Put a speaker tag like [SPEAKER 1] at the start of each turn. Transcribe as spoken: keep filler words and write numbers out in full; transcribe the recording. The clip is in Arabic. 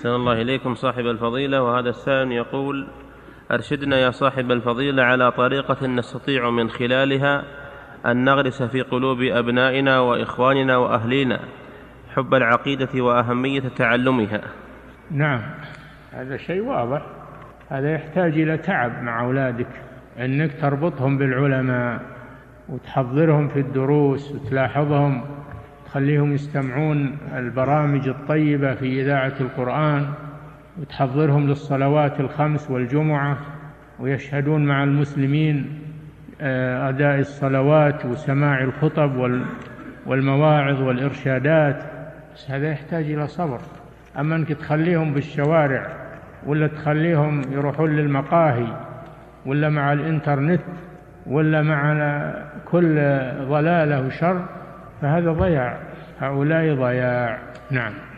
[SPEAKER 1] أحسن الله إليكم صاحب الفضيلة. وهذا السائل يقول: أرشدنا يا صاحب الفضيلة على طريقة نستطيع من خلالها أن نغرس في قلوب أبنائنا وإخواننا وأهلينا حب العقيدة وأهمية تعلمها.
[SPEAKER 2] نعم، هذا شيء واضح. هذا يحتاج إلى تعب مع أولادك، أنك تربطهم بالعلماء وتحضرهم في الدروس وتلاحظهم، تخليهم يستمعون البرامج الطيبة في إذاعة القرآن، وتحضرهم للصلوات الخمس والجمعة، ويشهدون مع المسلمين أداء الصلوات وسماع الخطب والمواعظ والإرشادات. بس هذا يحتاج إلى صبر. أما أنك تخليهم بالشوارع، ولا تخليهم يروحون للمقاهي، ولا مع الإنترنت، ولا مع كل ضلالة وشر، فهذا ضياع، هؤلاء ضياع. نعم.